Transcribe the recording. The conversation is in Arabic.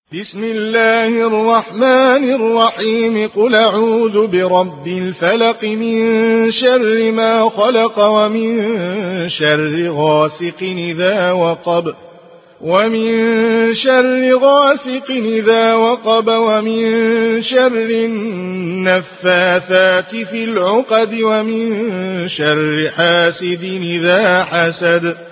بسم الله الرحمن الرحيم قل أعوذ برب الفلق من شر ما خلق ومن شر غاسق إذا وقب ومن شر النفاثات في العقد ومن شر حاسد إذا حسد